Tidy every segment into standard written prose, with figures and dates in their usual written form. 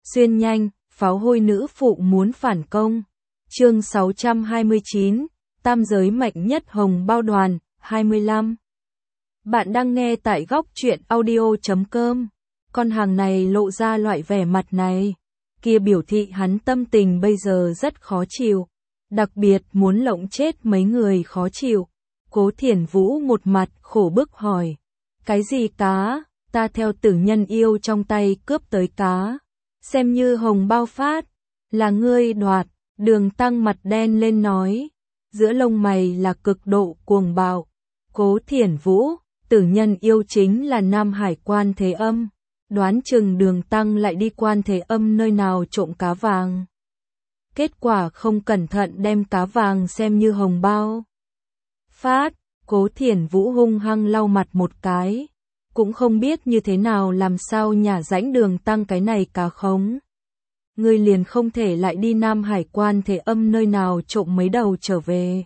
Xuyên nhanh, pháo hôi nữ phụ muốn phản công. Chương 629, tam giới mạnh nhất hồng bao đoàn, 25. Bạn đang nghe tại góc truyện audio.com. Con hàng này lộ ra loại vẻ mặt này, kia biểu thị hắn tâm tình bây giờ rất khó chịu, đặc biệt muốn lộng chết mấy người khó chịu. Cố Thiển Vũ một mặt khổ bức hỏi, cái gì cá, ta theo tử nhân yêu trong tay cướp tới cá, xem như hồng bao phát, là ngươi đoạt. Đường Tăng mặt đen lên nói, giữa lông mày là cực độ cuồng bạo. Cố Thiển Vũ, tử nhân yêu chính là Nam Hải Quan Thế Âm, đoán chừng Đường Tăng lại đi Quan Thế Âm nơi nào trộm cá vàng. Kết quả không cẩn thận đem cá vàng xem như hồng bao phát. Cố Thiển Vũ hung hăng lau mặt một cái, cũng không biết như thế nào làm sao nhả rãnh Đường Tăng cái này cá khống. Ngươi liền không thể lại đi Nam Hải Quan Thế Âm nơi nào trộm mấy đầu trở về.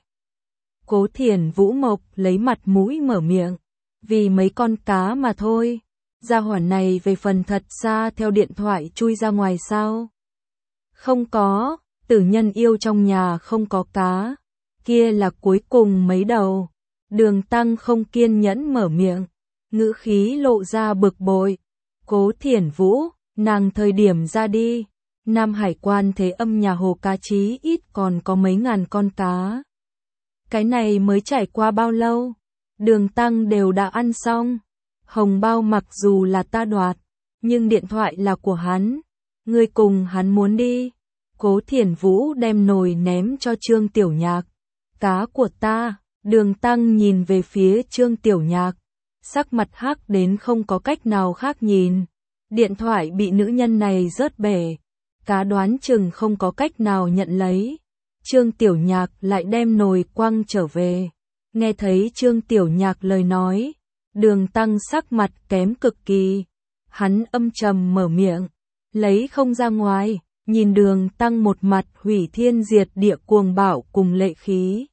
Cố Thiển Vũ mộc lấy mặt mũi mở miệng, vì mấy con cá mà thôi. Gia hỏa này về phần thật xa theo điện thoại chui ra ngoài sao? Không có, tử nhân yêu trong nhà không có cá, kia là cuối cùng mấy đầu. Đường Tăng không kiên nhẫn mở miệng, ngữ khí lộ ra bực bội. Cố Thiển Vũ, nàng thời điểm ra đi, Nam Hải Quan Thế Âm nhà hồ cá chí ít còn có mấy ngàn con cá. Cái này mới trải qua bao lâu? Đường Tăng đều đã ăn xong. Hồng bao mặc dù là ta đoạt, nhưng điện thoại là của hắn. Ngươi cùng hắn muốn đi. Cố Thiển Vũ đem nồi ném cho Trương Tiểu Nhạc. Cá của ta. Đường Tăng nhìn về phía Trương Tiểu Nhạc, sắc mặt hắc đến không có cách nào khác nhìn. Điện thoại bị nữ nhân này rớt bể, cá đoán chừng không có cách nào nhận lấy. Trương Tiểu Nhạc lại đem nồi quăng trở về. Nghe thấy Trương Tiểu Nhạc lời nói, Đường Tăng sắc mặt kém cực kỳ. Hắn âm trầm mở miệng, lấy không ra ngoài, nhìn Đường Tăng một mặt hủy thiên diệt địa cuồng bạo cùng lệ khí.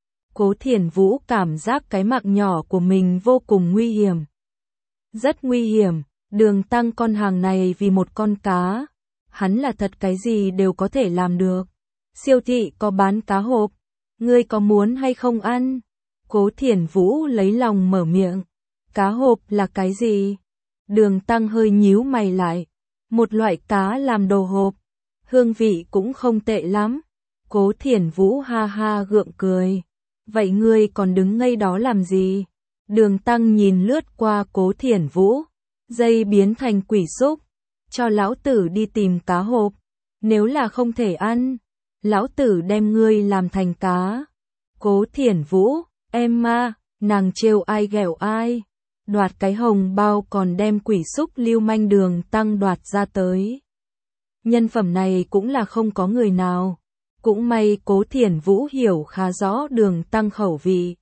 Cố Thiển Vũ cảm giác cái mạng nhỏ của mình vô cùng nguy hiểm. Rất nguy hiểm, Đường Tăng con hàng này vì một con cá, hắn là thật cái gì đều có thể làm được. Siêu thị có bán cá hộp, ngươi có muốn hay không ăn? Cố Thiển Vũ lấy lòng mở miệng, cá hộp là cái gì? Đường Tăng hơi nhíu mày lại, một loại cá làm đồ hộp, hương vị cũng không tệ lắm. Cố Thiển Vũ ha ha gượng cười. Vậy ngươi còn đứng ngây đó làm gì? Đường Tăng nhìn lướt qua Cố Thiển Vũ, dây biến thành quỷ xúc, cho lão tử đi tìm cá hộp, nếu là không thể ăn, lão tử đem ngươi làm thành cá. Cố Thiển Vũ, em ma, nàng trêu ai ghẹo ai, đoạt cái hồng bao còn đem quỷ xúc lưu manh. Đường Tăng đoạt ra tới. Nhân phẩm này cũng là không có người nào. Cũng may Cố Thiển Vũ hiểu khá rõ Đường Tăng khẩu vị.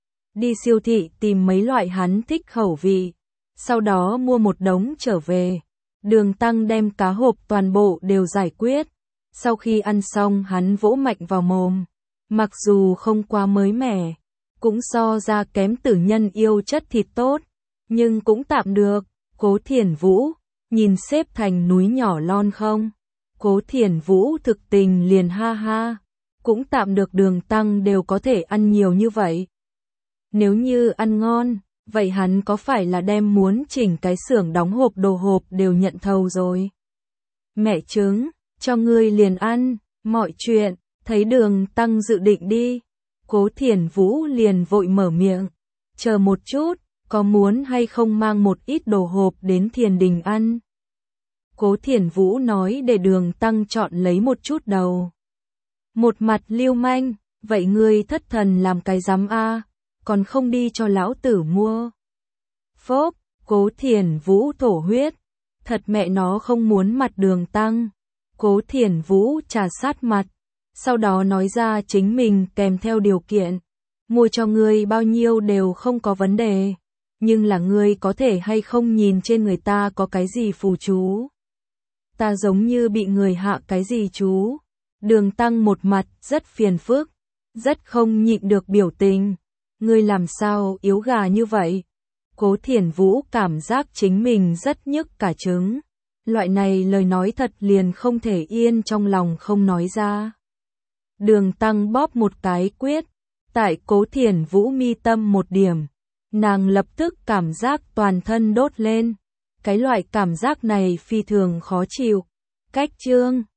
Đi siêu thị tìm mấy loại hắn thích khẩu vị, sau đó mua một đống trở về. Đường Tăng đem cá hộp toàn bộ đều giải quyết. Sau khi ăn xong hắn vỗ mạnh vào mồm. Mặc dù không quá mới mẻ, cũng so ra kém tử nhân yêu chất thịt tốt, nhưng cũng tạm được. Cố Thiển Vũ, nhìn xếp thành núi nhỏ lon không? Cố Thiển Vũ thực tình liền ha ha, cũng tạm được. Đường Tăng đều có thể ăn nhiều như vậy. Nếu như ăn ngon, vậy hắn có phải là đem muốn chỉnh cái xưởng đóng hộp đồ hộp đều nhận thầu rồi? Mẹ trứng, cho ngươi liền ăn, mọi chuyện, thấy Đường Tăng dự định đi. Cố Thiển Vũ liền vội mở miệng, chờ một chút, có muốn hay không mang một ít đồ hộp đến Thiền Đình ăn? Cố Thiển Vũ nói để Đường Tăng chọn lấy một chút đầu. Một mặt lưu manh, vậy ngươi thất thần làm cái rắm a, còn không đi cho lão tử mua. Phốp, Cố Thiển Vũ thổ huyết, thật mẹ nó không muốn mặt Đường Tăng. Cố Thiển Vũ trà sát mặt, sau đó nói ra chính mình kèm theo điều kiện, mua cho ngươi bao nhiêu đều không có vấn đề, nhưng là ngươi có thể hay không nhìn trên người ta có cái gì phù chú. Ta giống như bị người hạ cái gì chú? Đường Tăng một mặt rất phiền phức, rất không nhịn được biểu tình. Ngươi làm sao yếu gà như vậy? Cố Thiển Vũ cảm giác chính mình rất nhức cả trứng, Loại này lời nói thật liền không thể yên trong lòng không nói ra. Đường Tăng bóp một cái quyết, tại Cố Thiển Vũ mi tâm một điểm, nàng lập tức cảm giác toàn thân đốt lên. Cái loại cảm giác này phi thường khó chịu. Cách chương